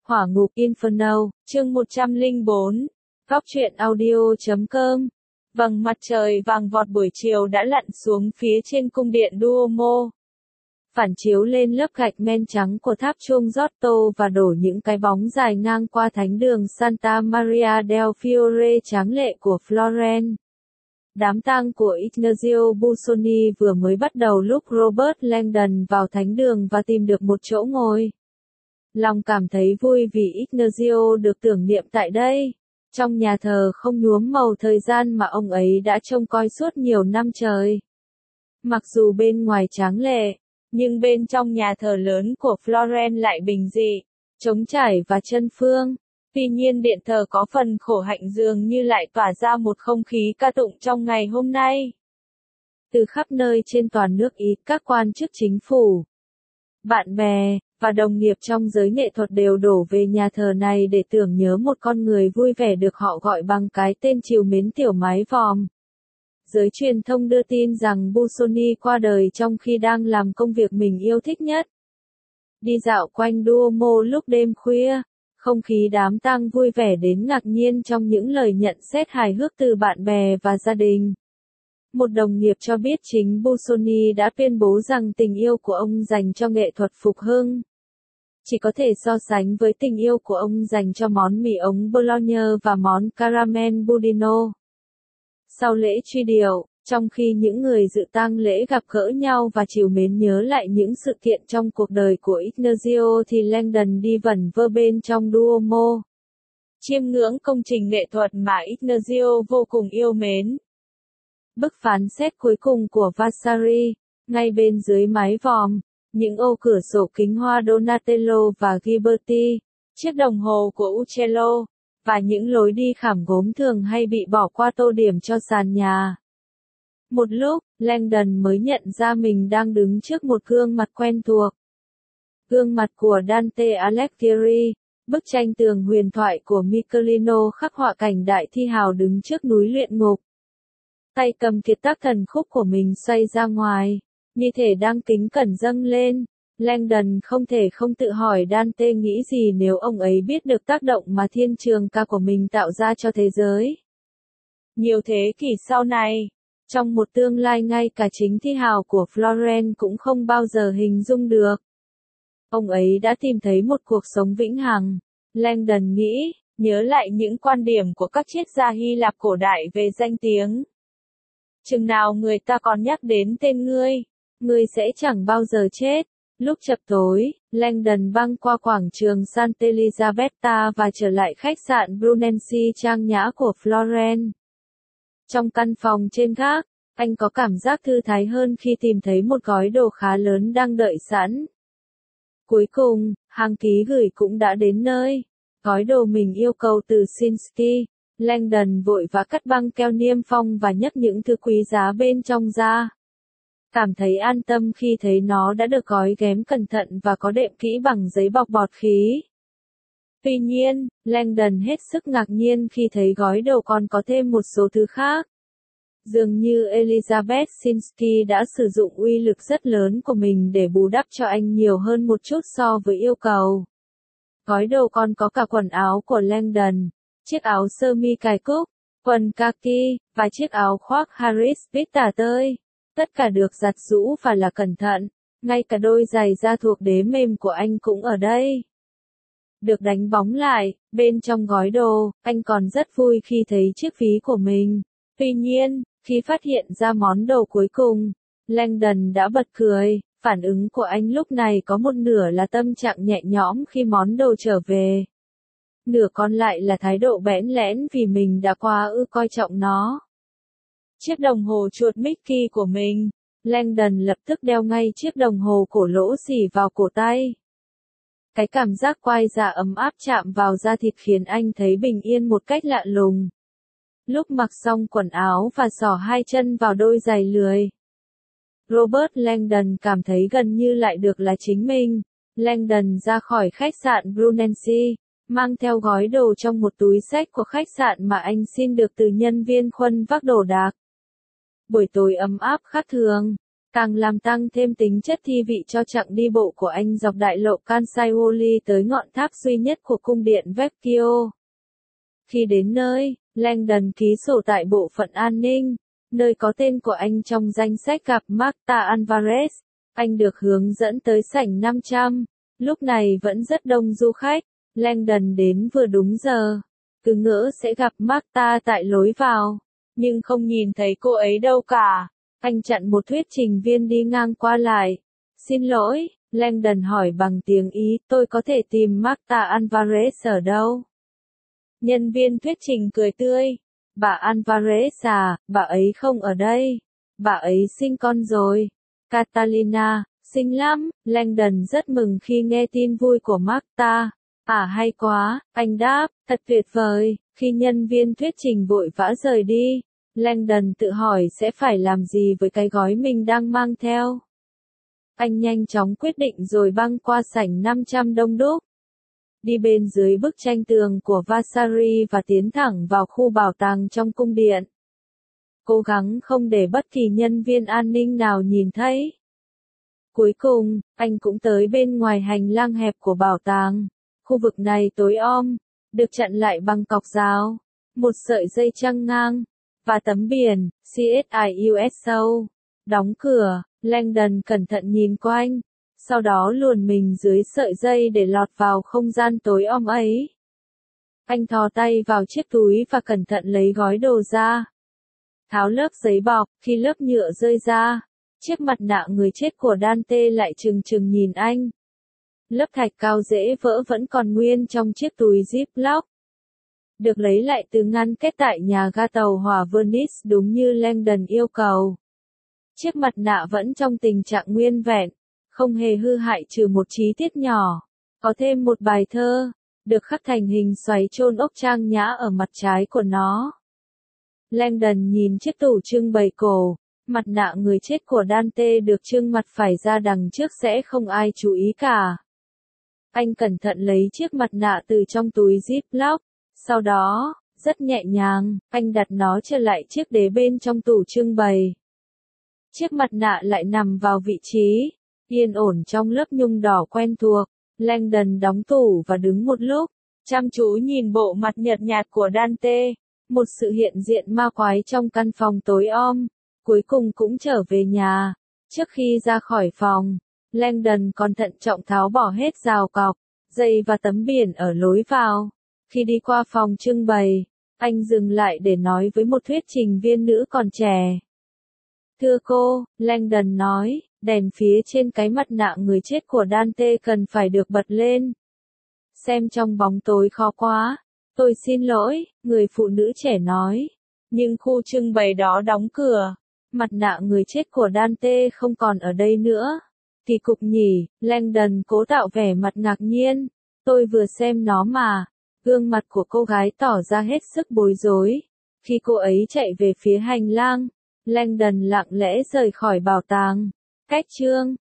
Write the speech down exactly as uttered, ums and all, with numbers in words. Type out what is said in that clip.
Hỏa ngục Inferno, chương một trăm lẻ bốn, góc truyện audio chấm com. Vầng mặt trời vàng vọt buổi chiều đã lặn xuống phía trên cung điện Duomo. Phản chiếu lên lớp gạch men trắng của tháp chuông Giotto và đổ những cái bóng dài ngang qua thánh đường Santa Maria del Fiore tráng lệ của Florence. Đám tang của Ignazio Busoni vừa mới bắt đầu lúc Robert Langdon vào thánh đường và tìm được một chỗ ngồi. Lòng cảm thấy vui vì Ignazio được tưởng niệm tại đây, trong nhà thờ không nhuốm màu thời gian mà ông ấy đã trông coi suốt nhiều năm trời. Mặc dù bên ngoài tráng lệ, nhưng bên trong nhà thờ lớn của Florence lại bình dị, trống trải và chân phương. Tuy nhiên điện thờ có phần khổ hạnh dường như lại tỏa ra một không khí ca tụng trong ngày hôm nay. Từ khắp nơi trên toàn nước Ý, các quan chức chính phủ, bạn bè, và đồng nghiệp trong giới nghệ thuật đều đổ về nhà thờ này để tưởng nhớ một con người vui vẻ được họ gọi bằng cái tên trìu mến tiểu mái vòm. Giới truyền thông đưa tin rằng Busoni qua đời trong khi đang làm công việc mình yêu thích nhất. Đi dạo quanh Duomo lúc đêm khuya, không khí đám tang vui vẻ đến ngạc nhiên trong những lời nhận xét hài hước từ bạn bè và gia đình. Một đồng nghiệp cho biết chính Busoni đã tuyên bố rằng tình yêu của ông dành cho nghệ thuật phục hưng chỉ có thể so sánh với tình yêu của ông dành cho món mì ống Bologna và món caramel budino. Sau lễ truy điệu, trong khi những người dự tang lễ gặp gỡ nhau và trìu mến nhớ lại những sự kiện trong cuộc đời của Ignazio thì Langdon đi vẩn vơ bên trong Duomo, chiêm ngưỡng công trình nghệ thuật mà Ignazio vô cùng yêu mến. Bức phán xét cuối cùng của Vasari, ngay bên dưới mái vòm, những ô cửa sổ kính hoa Donatello và Ghiberti, chiếc đồng hồ của Uccello, và những lối đi khảm gốm thường hay bị bỏ qua tô điểm cho sàn nhà. Một lúc, Langdon mới nhận ra mình đang đứng trước một gương mặt quen thuộc. Gương mặt của Dante Alighieri, bức tranh tường huyền thoại của Michelino khắc họa cảnh đại thi hào đứng trước núi luyện ngục. Tay cầm kiệt tác thần khúc của mình xoay ra ngoài, như thể đang kính cẩn dâng lên. Langdon không thể không tự hỏi Dante nghĩ gì nếu ông ấy biết được tác động mà thiên trường ca của mình tạo ra cho thế giới. Nhiều thế kỷ sau này, trong một tương lai ngay cả chính thi hào của Florence cũng không bao giờ hình dung được, ông ấy đã tìm thấy một cuộc sống vĩnh hằng. Langdon nghĩ, nhớ lại những quan điểm của các triết gia Hy Lạp cổ đại về danh tiếng. Chừng nào người ta còn nhắc đến tên ngươi, ngươi sẽ chẳng bao giờ chết. Lúc chập tối, Langdon băng qua quảng trường Sant'Elisabetta và trở lại khách sạn Brunelleschi trang nhã của Florence. Trong căn phòng trên gác, anh có cảm giác thư thái hơn khi tìm thấy một gói đồ khá lớn đang đợi sẵn. Cuối cùng, hàng ký gửi cũng đã đến nơi. Gói đồ mình yêu cầu từ Shinsky. Langdon vội vã cắt băng keo niêm phong và nhấc những thứ quý giá bên trong ra. Cảm thấy an tâm khi thấy nó đã được gói ghém cẩn thận và có đệm kỹ bằng giấy bọc bọt khí. Tuy nhiên, Langdon hết sức ngạc nhiên khi thấy gói đồ còn có thêm một số thứ khác. Dường như Elizabeth Shinsky đã sử dụng uy lực rất lớn của mình để bù đắp cho anh nhiều hơn một chút so với yêu cầu. Gói đồ còn có cả quần áo của Langdon, chiếc áo sơ mi cài cúc, quần kaki, và chiếc áo khoác Harris vít tả tơi. Tất cả được giặt giũ và là cẩn thận, ngay cả đôi giày da thuộc đế mềm của anh cũng ở đây. Được đánh bóng lại, bên trong gói đồ, anh còn rất vui khi thấy chiếc ví của mình. Tuy nhiên, khi phát hiện ra món đồ cuối cùng, Langdon đã bật cười. Phản ứng của anh lúc này có một nửa là tâm trạng nhẹ nhõm khi món đồ trở về. Nửa còn lại là thái độ bẽn lẽn vì mình đã quá ư coi trọng nó. Chiếc đồng hồ chuột Mickey của mình, Langdon lập tức đeo ngay chiếc đồng hồ cổ lỗ xỉ vào cổ tay. Cái cảm giác quai dạ ấm áp chạm vào da thịt khiến anh thấy bình yên một cách lạ lùng. Lúc mặc xong quần áo và xỏ hai chân vào đôi giày lười, Robert Langdon cảm thấy gần như lại được là chính mình. Langdon ra khỏi khách sạn Brunelleschi, mang theo gói đồ trong một túi xách của khách sạn mà anh xin được từ nhân viên khuân vác đồ đạc. Buổi tối ấm áp khác thường. càng làm tăng thêm tính chất thi vị cho chặng đi bộ của anh dọc đại lộ Kansai tới ngọn tháp duy nhất của cung điện Vecchio. Khi đến nơi, Langdon ký sổ tại bộ phận an ninh, nơi có tên của anh trong danh sách gặp Marta Alvarez. Anh được hướng dẫn tới sảnh năm trăm, lúc này vẫn rất đông du khách. Langdon đến vừa đúng giờ, cứ ngỡ sẽ gặp Marta tại lối vào, nhưng không nhìn thấy cô ấy đâu cả. Anh chặn một thuyết trình viên đi ngang qua lại. Xin lỗi, Langdon hỏi bằng tiếng Ý, tôi có thể tìm Marta Alvarez ở đâu? Nhân viên thuyết trình cười tươi. Bà Alvarez à, bà ấy không ở đây. Bà ấy sinh con rồi. Catalina, xinh lắm. Langdon rất mừng khi nghe tin vui của Marta. À hay quá, anh đáp, thật tuyệt vời. Khi nhân viên thuyết trình vội vã rời đi, Langdon tự hỏi sẽ phải làm gì với cái gói mình đang mang theo. Anh nhanh chóng quyết định rồi băng qua sảnh năm trăm đông đúc, đi bên dưới bức tranh tường của Vasari và tiến thẳng vào khu bảo tàng trong cung điện. Cố gắng không để bất kỳ nhân viên an ninh nào nhìn thấy. Cuối cùng, anh cũng tới bên ngoài hành lang hẹp của bảo tàng. Khu vực này tối om, được chặn lại bằng cọc rào, một sợi dây chằng ngang, và tấm biển, xê ét i u ét o, đóng cửa. Langdon cẩn thận nhìn quanh, sau đó luồn mình dưới sợi dây để lọt vào không gian tối om ấy. Anh thò tay vào chiếc túi và cẩn thận lấy gói đồ ra. Tháo lớp giấy bọc, khi lớp nhựa rơi ra, chiếc mặt nạ người chết của Dante lại trừng trừng nhìn anh. Lớp thạch cao dễ vỡ vẫn còn nguyên trong chiếc túi Ziploc. Được lấy lại từ ngăn kết tại nhà ga tàu hỏa Venice đúng như Langdon yêu cầu. Chiếc mặt nạ vẫn trong tình trạng nguyên vẹn, không hề hư hại trừ một chi tiết nhỏ. Có thêm một bài thơ, được khắc thành hình xoáy chôn ốc trang nhã ở mặt trái của nó. Langdon nhìn chiếc tủ trưng bày cổ, mặt nạ người chết của Dante được trưng mặt phải ra đằng trước sẽ không ai chú ý cả. Anh cẩn thận lấy chiếc mặt nạ từ trong túi Ziploc, sau đó, rất nhẹ nhàng, anh đặt nó trở lại chiếc đế bên trong tủ trưng bày. Chiếc mặt nạ lại nằm vào vị trí, yên ổn trong lớp nhung đỏ quen thuộc. Langdon đóng tủ và đứng một lúc, chăm chú nhìn bộ mặt nhợt nhạt của Dante, một sự hiện diện ma quái trong căn phòng tối om. Cuối cùng cũng trở về nhà. Trước khi ra khỏi phòng, Langdon còn thận trọng tháo bỏ hết rào cọc, dây và tấm biển ở lối vào. Khi đi qua phòng trưng bày, anh dừng lại để nói với một thuyết trình viên nữ còn trẻ. Thưa cô, Langdon nói, đèn phía trên cái mặt nạ người chết của Dante cần phải được bật lên. Xem trong bóng tối khó quá. Tôi xin lỗi, người phụ nữ trẻ nói. Nhưng khu trưng bày đó đóng cửa. Mặt nạ người chết của Dante không còn ở đây nữa. Kỳ cục nhỉ, Langdon cố tạo vẻ mặt ngạc nhiên. Tôi vừa xem nó mà. Gương mặt của cô gái tỏ ra hết sức bối rối. Khi cô ấy chạy về phía hành lang, Langdon lặng lẽ rời khỏi bảo tàng. Cách chương